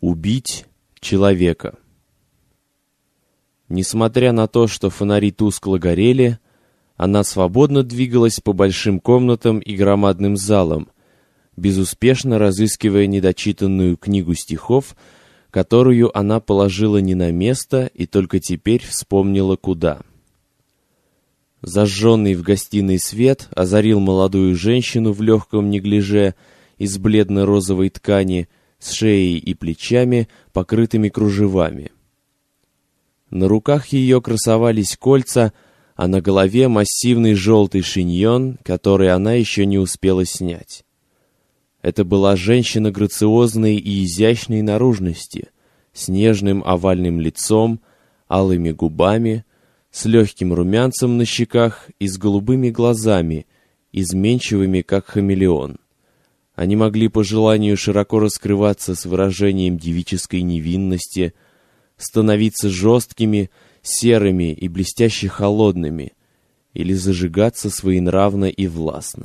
Убить человека. Несмотря на то, что фонари тускло горели, она свободно двигалась по большим комнатам и громадным залам, безуспешно разыскивая недочитанную книгу стихов, которую она положила не на место и только теперь вспомнила куда. Зажженный в гостиной свет озарил молодую женщину в легком неглиже из бледно-розовой ткани с шеей и плечами, покрытыми кружевами. На руках ее красовались кольца, а на голове массивный желтый шиньон, который она еще не успела снять. Это была женщина грациозной и изящной наружности, с нежным овальным лицом, алыми губами, с легким румянцем на щеках и с голубыми глазами, изменчивыми, как хамелеон. Они могли по желанию широко раскрываться с выражением девической невинности, становиться жесткими, серыми и блестяще холодными, или зажигаться своенравно и властно.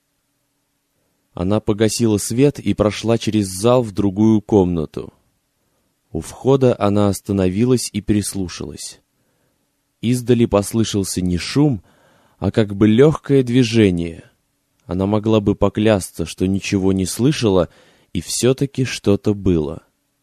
Она погасила свет и прошла через зал в другую комнату. У входа она остановилась и прислушалась. Издали послышался не шум, а как бы легкое движение. Она могла бы поклясться, что ничего не слышала, и все-таки что-то было.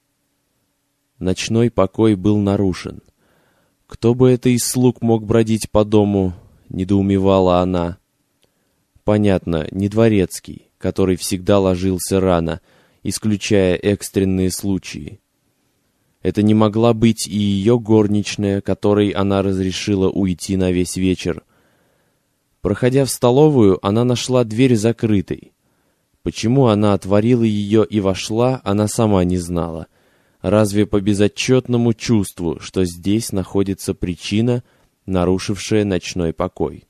Ночной покой был нарушен. Кто бы это из слуг мог бродить по дому, недоумевала она. Понятно, не дворецкий, который всегда ложился рано, исключая экстренные случаи. Это не могла быть и ее горничная, которой она разрешила уйти на весь вечер. Проходя в столовую, она нашла дверь закрытой. Почему она отворила ее и вошла, она сама не знала. Разве по безотчетному чувству, что здесь находится причина, нарушившая ночной покой?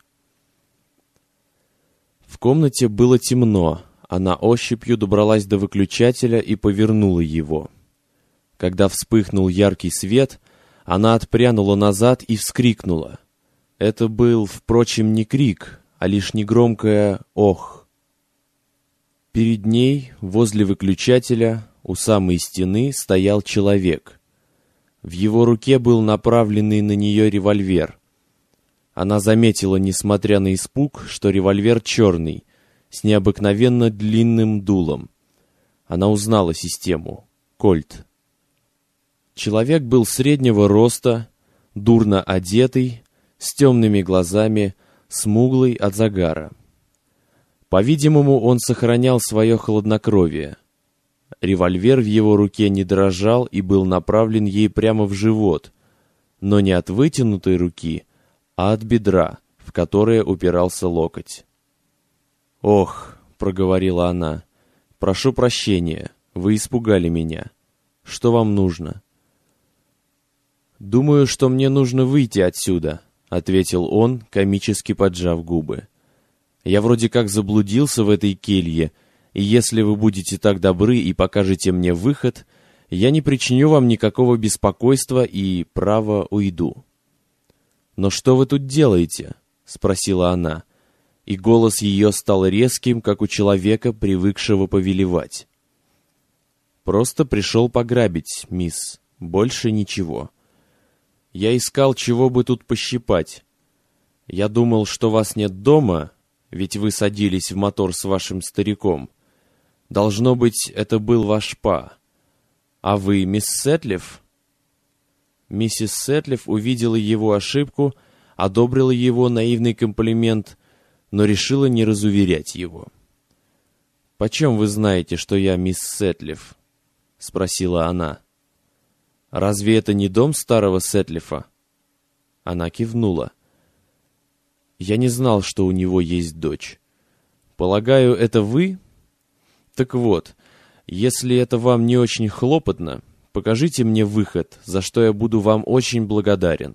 В комнате было темно. Она ощупью добралась до выключателя и повернула его. Когда вспыхнул яркий свет, она отпрянула назад и вскрикнула. Это был, впрочем, не крик, а лишь негромкое «ох». Перед ней, возле выключателя, у самой стены, стоял человек. В его руке был направленный на нее револьвер. Она заметила, несмотря на испуг, что револьвер черный, с необыкновенно длинным дулом. Она узнала систему — «Кольт». Человек был среднего роста, дурно одетый, с темными глазами, смуглый от загара. По-видимому, он сохранял свое хладнокровие. Револьвер в его руке не дрожал и был направлен ей прямо в живот, но не от вытянутой руки, а от бедра, в которое упирался локоть. «Ох», — проговорила она, — «прошу прощения, вы испугали меня. Что вам нужно?» «Думаю, что мне нужно выйти отсюда», — ответил он, комически поджав губы. «Я вроде как заблудился в этой келье, и если вы будете так добры и покажете мне выход, я не причиню вам никакого беспокойства и, право, уйду». «Но что вы тут делаете?» — спросила она, и голос ее стал резким, как у человека, привыкшего повелевать. «Просто пришел пограбить, мисс, больше ничего. Я искал, чего бы тут пощипать. Я думал, что вас нет дома, ведь вы садились в мотор с вашим стариком. Должно быть, это был ваш па. А вы мисс Сэтлиф?» Миссис Сэтлиф увидела его ошибку, одобрила его наивный комплимент, но решила не разуверять его. «Почем вы знаете, что я мисс Сэтлиф?» — спросила она. «Разве это не дом старого Сэтлифа?» Она кивнула. «Я не знал, что у него есть дочь. Полагаю, это вы? Так вот, если это вам не очень хлопотно, покажите мне выход, за что я буду вам очень благодарен».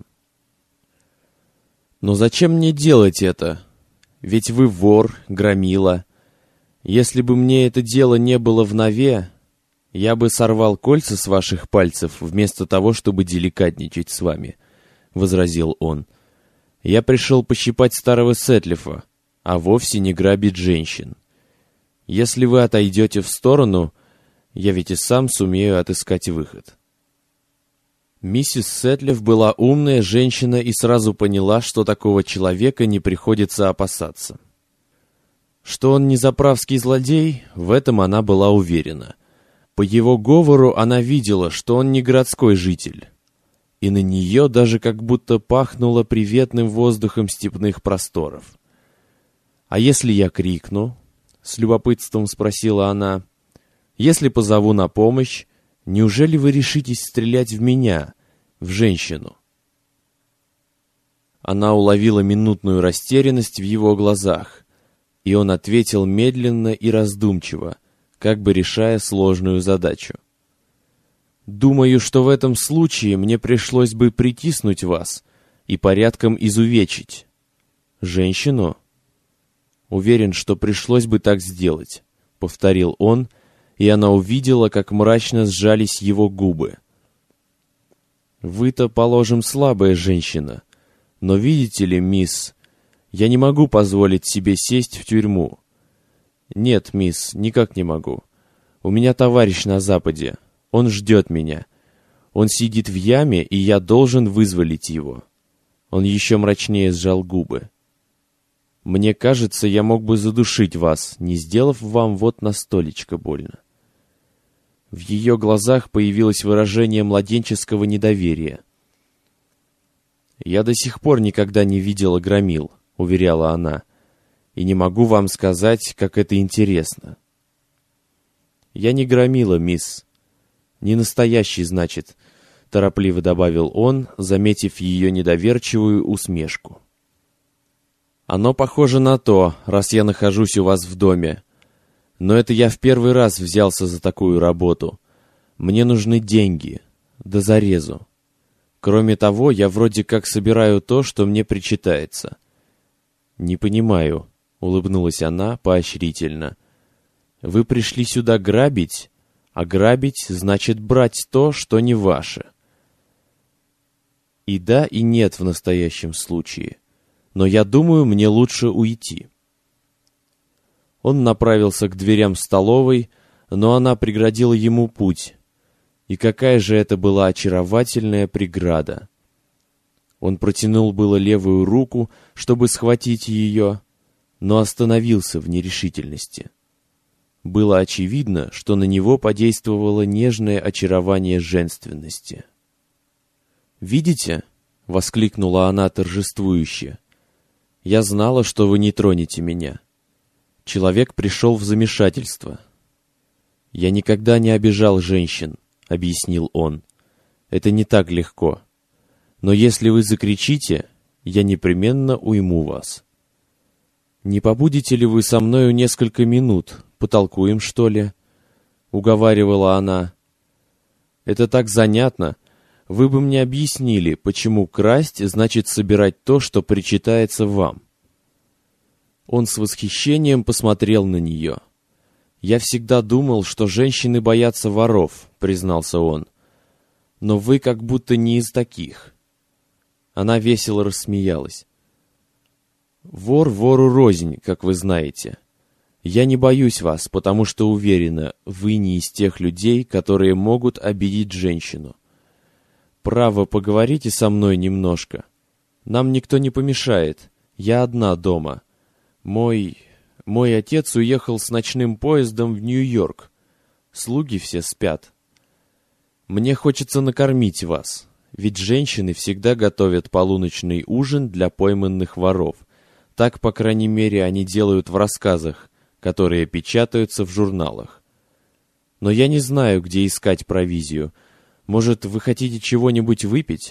«Но зачем мне делать это? Ведь вы вор, громила. Если бы мне это дело не было в нове, я бы сорвал кольца с ваших пальцев вместо того, чтобы деликатничать с вами», — возразил он. «Я пришел пощипать старого Сэтлифа, а вовсе не грабить женщин. Если вы отойдете в сторону, Я ведь и сам сумею отыскать выход». Миссис Сэтлиф была умная женщина и сразу поняла, что такого человека не приходится опасаться. Что он не заправский злодей, в этом она была уверена. По его говору она видела, что он не городской житель. И на нее даже как будто пахнуло приветным воздухом степных просторов. «А если я крикну?» — с любопытством спросила она. «Если позову на помощь, неужели вы решитесь стрелять в меня, в женщину?» Она уловила минутную растерянность в его глазах, и он ответил медленно и раздумчиво, как бы решая сложную задачу. «Думаю, что в этом случае мне пришлось бы притиснуть вас и порядком изувечить. Женщину?» «Уверен, что пришлось бы так сделать», — повторил он, и она увидела, как мрачно сжались его губы. «Вы-то, положим, слабая женщина, но видите ли, мисс, я не могу позволить себе сесть в тюрьму. Нет, мисс, никак не могу. У меня товарищ на Западе, он ждет меня. Он сидит в яме, и я должен вызволить его». Он еще мрачнее сжал губы. «Мне кажется, я мог бы задушить вас, не сделав вам вот настолечко больно». В ее глазах появилось выражение младенческого недоверия. «Я до сих пор никогда не видела громил», — уверяла она, «и не могу вам сказать, как это интересно». «Я не громила, мисс. Не настоящий, значит», — торопливо добавил он, заметив ее недоверчивую усмешку. «Оно похоже на то, раз я нахожусь у вас в доме. Но это я в первый раз взялся за такую работу. Мне нужны деньги, до зарезу. Кроме того, я вроде как собираю то, что мне причитается». «Не понимаю», — улыбнулась она поощрительно. «Вы пришли сюда грабить, а грабить значит брать то, что не ваше». «И да, и нет в настоящем случае. Но я думаю, мне лучше уйти». Он направился к дверям столовой, но она преградила ему путь. И какая же это была очаровательная преграда! Он протянул было левую руку, чтобы схватить ее, но остановился в нерешительности. Было очевидно, что на него подействовало нежное очарование женственности. «Видите?» — воскликнула она торжествующе. «Я знала, что вы не тронете меня». Человек пришел в замешательство. «Я никогда не обижал женщин», — объяснил он. «Это не так легко. Но если вы закричите, я непременно уйму вас». «Не побудете ли вы со мною несколько минут? Потолкуем, что ли?» — уговаривала она. «Это так занятно. Вы бы мне объяснили, почему красть значит собирать то, что причитается вам». Он с восхищением посмотрел на нее. «Я всегда думал, что женщины боятся воров», — признался он. «Но вы как будто не из таких». Она весело рассмеялась. «Вор вору рознь, как вы знаете. Я не боюсь вас, потому что уверена, вы не из тех людей, которые могут обидеть женщину. Право, поговорите со мной немножко. Нам никто не помешает. Я одна дома. Мой отец уехал с ночным поездом в Нью-Йорк. Слуги все спят. Мне хочется накормить вас, ведь женщины всегда готовят полуночный ужин для пойманных воров. Так, по крайней мере, они делают в рассказах, которые печатаются в журналах. Но я не знаю, где искать провизию. Может, вы хотите чего-нибудь выпить?»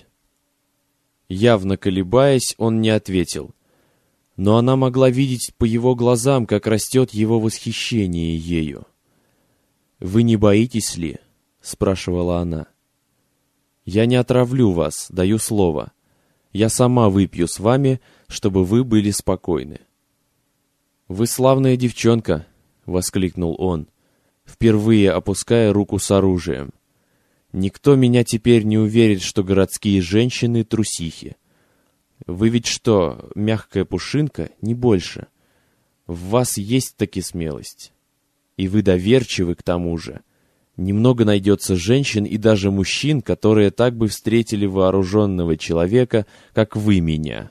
Явно колебаясь, он не ответил. Но она могла видеть по его глазам, как растет его восхищение ею. «Вы не боитесь ли?» — спрашивала она. «Я не отравлю вас, даю слово. Я сама выпью с вами, чтобы вы были спокойны». «Вы славная девчонка!» — воскликнул он, впервые опуская руку с оружием. «Никто меня теперь не уверит, что городские женщины трусихи. Вы ведь что, мягкая пушинка, не больше. В вас есть таки смелость. И вы доверчивы к тому же. Немного найдется женщин и даже мужчин, которые так бы встретили вооруженного человека, как вы меня».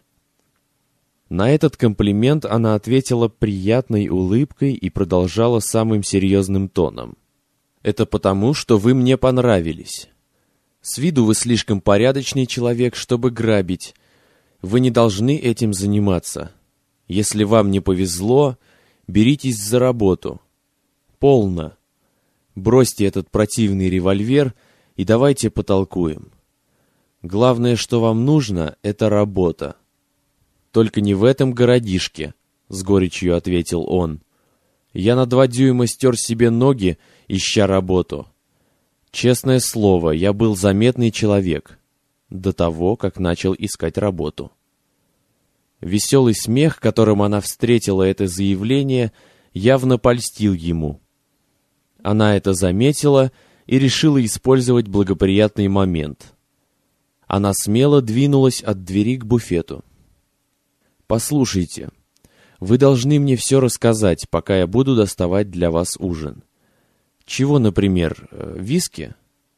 На этот комплимент она ответила приятной улыбкой и продолжала самым серьезным тоном. «Это потому, что вы мне понравились. С виду вы слишком порядочный человек, чтобы грабить. Вы не должны этим заниматься. Если вам не повезло, беритесь за работу. Полно. Бросьте этот противный револьвер и давайте потолкуем. Главное, что вам нужно, это работа». «Только не в этом городишке», — с горечью ответил он. «Я на 2 дюйма стер себе ноги, ища работу. Честное слово, я был заметный человек до того, как начал искать работу». Веселый смех, которым она встретила это заявление, явно польстил ему. Она это заметила и решила использовать благоприятный момент. Она смело двинулась от двери к буфету. «Послушайте, вы должны мне все рассказать, пока я буду доставать для вас ужин. Чего, например, виски?»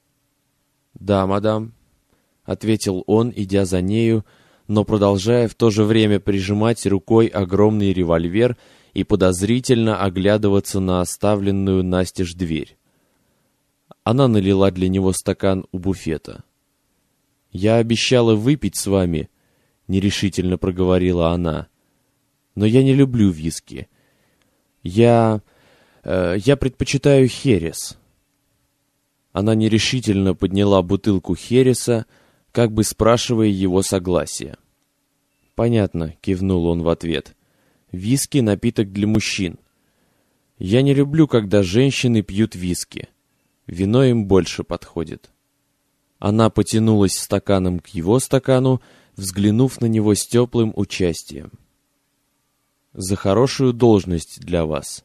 «Да, мадам», — ответил он, идя за нею, но продолжая в то же время прижимать рукой огромный револьвер и подозрительно оглядываться на оставленную настежь дверь. Она налила для него стакан у буфета. «Я обещала выпить с вами», — нерешительно проговорила она. «Но я не люблю виски. Я предпочитаю херес». Она нерешительно подняла бутылку хереса, как бы спрашивая его согласия. «Понятно», — кивнул он в ответ. «Виски — напиток для мужчин. Я не люблю, когда женщины пьют виски. Вино им больше подходит». Она потянулась стаканом к его стакану, взглянув на него с теплым участием. «За хорошую должность для вас».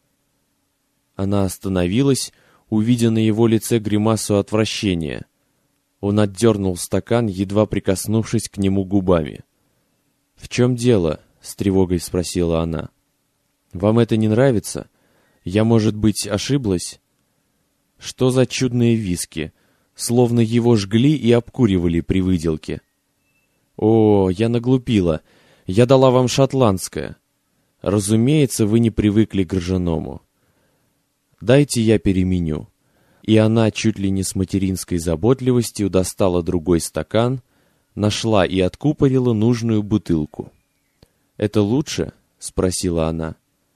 Она остановилась, увидя на его лице гримасу отвращения. Он отдернул стакан, едва прикоснувшись к нему губами. «В чем дело?» — с тревогой спросила она. «Вам это не нравится? Я, может быть, ошиблась?» «Что за чудные виски? Словно его жгли и обкуривали при выделке». «О, я наглупила. Я дала вам шотландское. Разумеется, вы не привыкли к ржаному. Дайте я переменю». И она чуть ли не с материнской заботливостью достала другой стакан, нашла и откупорила нужную бутылку. «Это лучше?» — спросила она.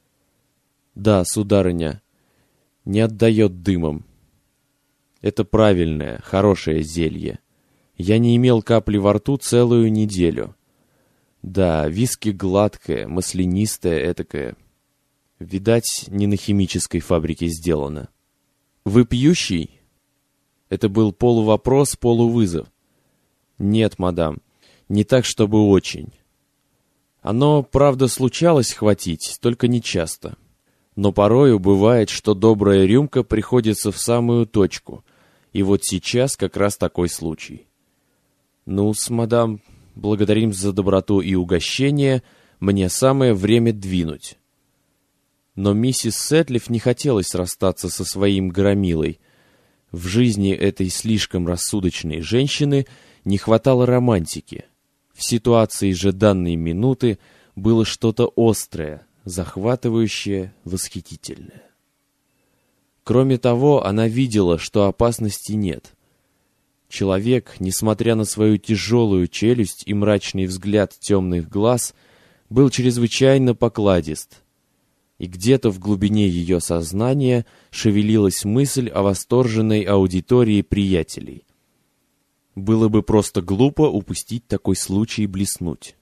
«Да, сударыня, не отдает дымом. Это правильное, хорошее зелье. Я не имел капли во рту целую неделю. Да, виски гладкое, маслянистое этакое. Видать, не на химической фабрике сделано». «Вы пьющий?» Это был полувопрос, полувызов. «Нет, мадам, не так, чтобы очень. Оно, правда, случалось хватить, только не часто. Но порою бывает, что добрая рюмка приходится в самую точку, и вот сейчас как раз такой случай». «Ну-с, мадам, благодарим за доброту и угощение, мне самое время двинуть». Но миссис Сэтлиф не хотелось расстаться со своим громилой. В жизни этой слишком рассудочной женщины не хватало романтики. В ситуации же данной минуты было что-то острое, захватывающее, восхитительное. Кроме того, она видела, что опасности нет. Человек, несмотря на свою тяжелую челюсть и мрачный взгляд темных глаз, был чрезвычайно покладист. И где-то в глубине ее сознания шевелилась мысль о восторженной аудитории приятелей. Было бы просто глупо упустить такой случай блеснуть.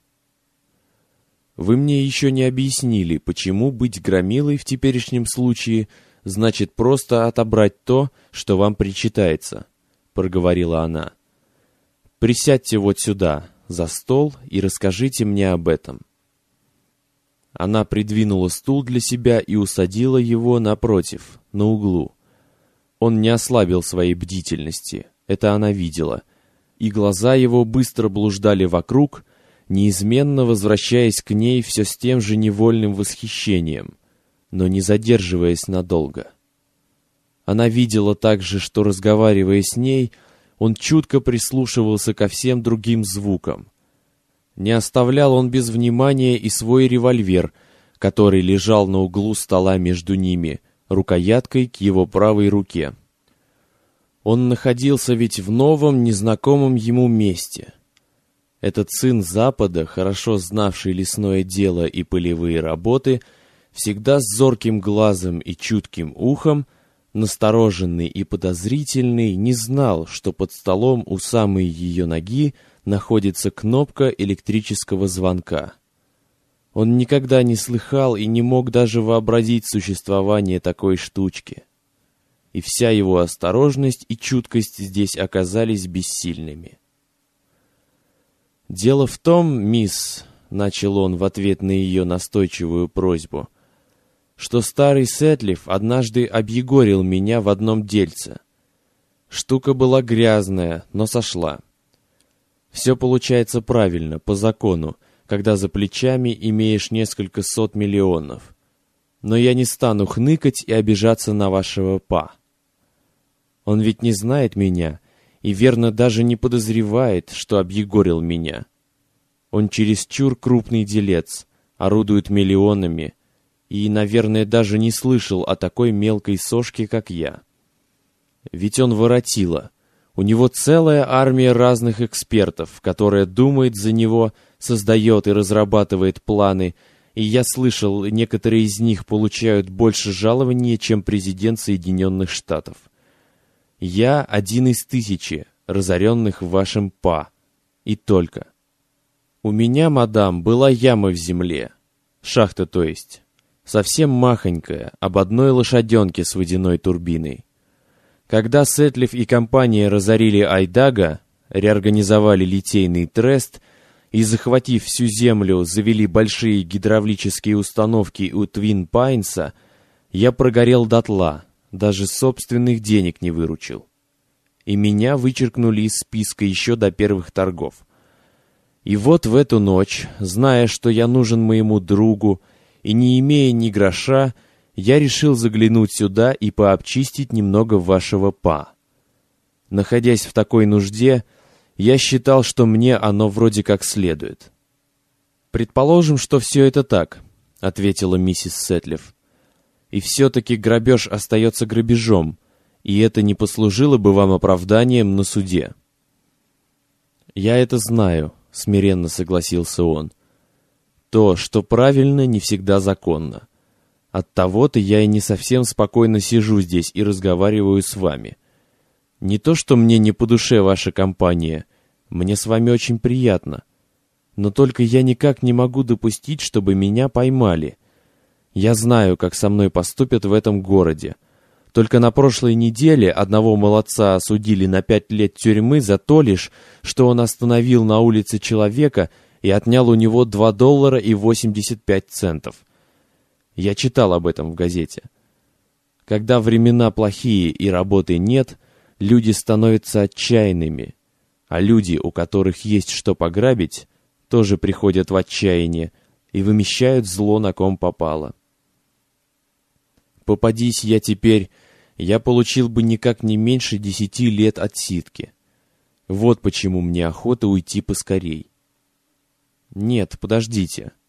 «Вы мне еще не объяснили, почему быть громилой в теперешнем случае значит просто отобрать то, что вам причитается», — проговорила она. «Присядьте вот сюда, за стол, и расскажите мне об этом». Она придвинула стул для себя и усадила его напротив, на углу. Он не ослабил своей бдительности, это она видела, и глаза его быстро блуждали вокруг, неизменно возвращаясь к ней все с тем же невольным восхищением, но не задерживаясь надолго. Она видела также, что, разговаривая с ней, он чутко прислушивался ко всем другим звукам. Не оставлял он без внимания и свой револьвер, который лежал на углу стола между ними, рукояткой к его правой руке. Он находился ведь в новом, незнакомом ему месте. Этот сын Запада, хорошо знавший лесное дело и полевые работы, всегда с зорким глазом и чутким ухом, настороженный и подозрительный, не знал, что под столом у самой ее ноги находится кнопка электрического звонка. Он никогда не слыхал и не мог даже вообразить существование такой штучки. И вся его осторожность и чуткость здесь оказались бессильными. «Дело в том, мисс», — начал он в ответ на ее настойчивую просьбу, «что старый Сэтлиф однажды объегорил меня в одном дельце. Штука была грязная, но сошла. Все получается правильно, по закону, когда за плечами имеешь несколько сот миллионов. Но я не стану хныкать и обижаться на вашего па. Он ведь не знает меня и, верно, даже не подозревает, что объегорил меня. Он чересчур крупный делец, орудует миллионами и, наверное, даже не слышал о такой мелкой сошке, как я. Ведь он воротила. У него целая армия разных экспертов, которая думает за него, создает и разрабатывает планы, и я слышал, некоторые из них получают больше жалования, чем президент Соединенных Штатов. Я один из 1000, разоренных в вашем па. И только. У меня, мадам, была яма в земле. Шахта, то есть. Совсем махонькая, об одной лошаденке с водяной турбиной. Когда Сэтлиф и компания разорили Айдага, реорганизовали литейный трест и, захватив всю землю, завели большие гидравлические установки у Твин Пайнса, я прогорел дотла, даже собственных денег не выручил. И меня вычеркнули из списка еще до первых торгов. И вот в эту ночь, зная, что я нужен моему другу, и не имея ни гроша, я решил заглянуть сюда и пообчистить немного вашего па. Находясь в такой нужде, я считал, что мне оно вроде как следует. «Предположим, что все это так», — ответила миссис Сэтлиф. «И все-таки грабеж остается грабежом, и это не послужило бы вам оправданием на суде». «Я это знаю», — смиренно согласился он. «То, что правильно, не всегда законно. Оттого-то я и не совсем спокойно сижу здесь и разговариваю с вами. Не то, что мне не по душе ваша компания, мне с вами очень приятно. Но только я никак не могу допустить, чтобы меня поймали. Я знаю, как со мной поступят в этом городе. Только на прошлой неделе одного молодца осудили на 5 лет тюрьмы за то лишь, что он остановил на улице человека и отнял у него $2.85. Я читал об этом в газете. Когда времена плохие и работы нет, люди становятся отчаянными, а люди, у которых есть что пограбить, тоже приходят в отчаяние и вымещают зло, на ком попало. Попадись я теперь, я получил бы никак не меньше 10 лет отсидки. Вот почему мне охота уйти поскорей. Нет, подождите.